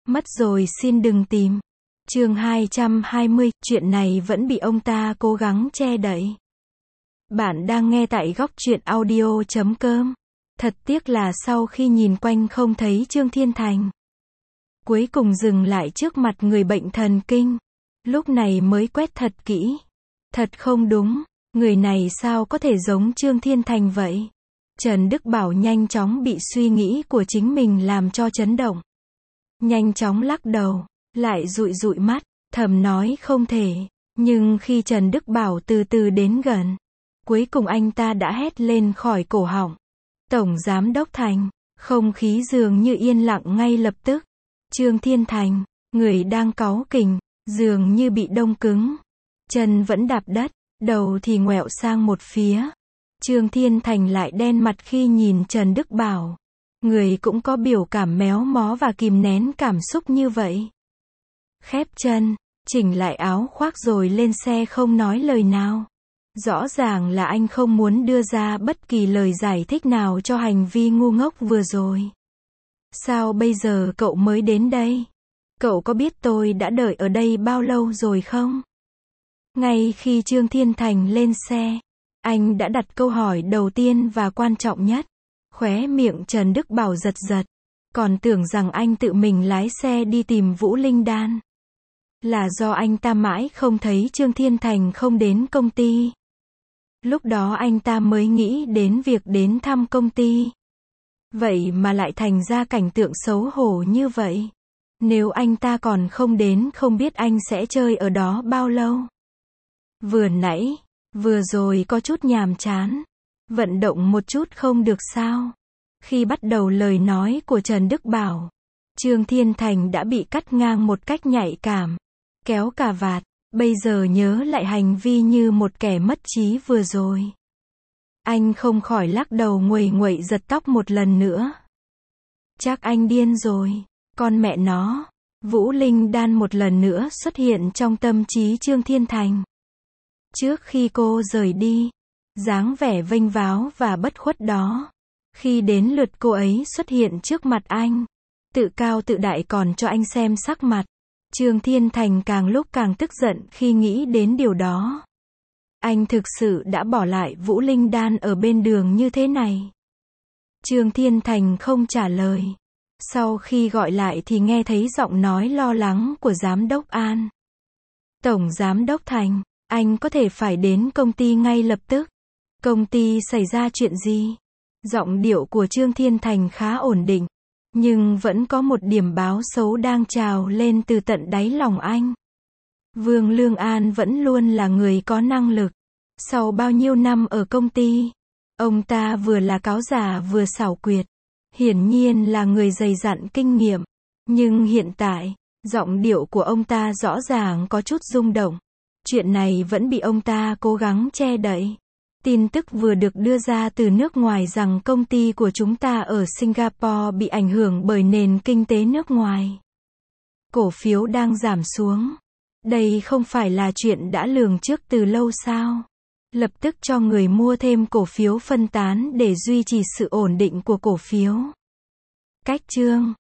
Mất rồi xin đừng tìm. Chương 220, chuyện này vẫn bị ông ta cố gắng che đậy. Bạn đang nghe tại góc truyện audio.com. Thật tiếc là sau khi nhìn quanh không thấy Trương Thiên Thành. Cuối cùng dừng lại trước mặt người bệnh thần kinh. Lúc này mới quét thật kỹ. Thật không đúng, người này sao có thể giống Trương Thiên Thành vậy? Trần Đức Bảo nhanh chóng bị suy nghĩ của chính mình làm cho chấn động. Nhanh chóng lắc đầu, lại dụi dụi mắt, thầm nói không thể. Nhưng khi Trần Đức Bảo từ từ đến gần, cuối cùng anh ta đã hét lên khỏi cổ họng. Tổng Giám Đốc Thành, không khí dường như yên lặng ngay lập tức. Trương Thiên Thành, người đang cáu kỉnh, dường như bị đông cứng. Chân vẫn đạp đất, đầu thì ngoẹo sang một phía. Trương Thiên Thành lại đen mặt khi nhìn Trần Đức Bảo. Người cũng có biểu cảm méo mó và kìm nén cảm xúc như vậy. Khép chân, chỉnh lại áo khoác rồi lên xe không nói lời nào. Rõ ràng là anh không muốn đưa ra bất kỳ lời giải thích nào cho hành vi ngu ngốc vừa rồi. Sao bây giờ cậu mới đến đây? Cậu có biết tôi đã đợi ở đây bao lâu rồi không? Ngay khi Trương Thiên Thành lên xe, anh đã đặt câu hỏi đầu tiên và quan trọng nhất. Khóe miệng Trần Đức Bảo giật giật. Còn tưởng rằng anh tự mình lái xe đi tìm Vũ Linh Đan. Là do anh ta mãi không thấy Trương Thiên Thành không đến công ty. Lúc đó anh ta mới nghĩ đến việc đến thăm công ty. Vậy mà lại thành ra cảnh tượng xấu hổ như vậy. Nếu anh ta còn không đến không biết anh sẽ chơi ở đó bao lâu. Vừa rồi có chút nhàm chán. Vận động một chút không được sao? Khi bắt đầu lời nói của Trần Đức Bảo, Trương Thiên Thành đã bị cắt ngang một cách nhạy cảm. Kéo cà vạt, bây giờ nhớ lại hành vi như một kẻ mất trí vừa rồi. Anh không khỏi lắc đầu nguầy nguậy giật tóc một lần nữa. Chắc anh điên rồi, con mẹ nó. Vũ Linh Đan một lần nữa xuất hiện trong tâm trí Trương Thiên Thành. Trước khi cô rời đi, dáng vẻ vênh váo và bất khuất đó. Khi đến lượt cô ấy xuất hiện trước mặt anh, tự cao tự đại còn cho anh xem sắc mặt. Trương Thiên Thành càng lúc càng tức giận khi nghĩ đến điều đó. Anh thực sự đã bỏ lại Vũ Linh Đan ở bên đường như thế này. Trương Thiên Thành không trả lời. Sau khi gọi lại thì nghe thấy giọng nói lo lắng của Giám đốc An. Tổng Giám đốc Thành, anh có thể phải đến công ty ngay lập tức. Công ty xảy ra chuyện gì? Giọng điệu của Trương Thiên Thành khá ổn định. Nhưng vẫn có một điểm báo xấu đang trào lên từ tận đáy lòng anh. Vương Lương An vẫn luôn là người có năng lực. Sau bao nhiêu năm ở công ty, ông ta vừa là cáo giả vừa xảo quyệt. Hiển nhiên là người dày dặn kinh nghiệm. Nhưng hiện tại, giọng điệu của ông ta rõ ràng có chút rung động. Chuyện này vẫn bị ông ta cố gắng che đậy. Tin tức vừa được đưa ra từ nước ngoài rằng công ty của chúng ta ở Singapore bị ảnh hưởng bởi nền kinh tế nước ngoài. Cổ phiếu đang giảm xuống. Đây không phải là chuyện đã lường trước từ lâu sao? Lập tức cho người mua thêm cổ phiếu phân tán để duy trì sự ổn định của cổ phiếu. Cách chương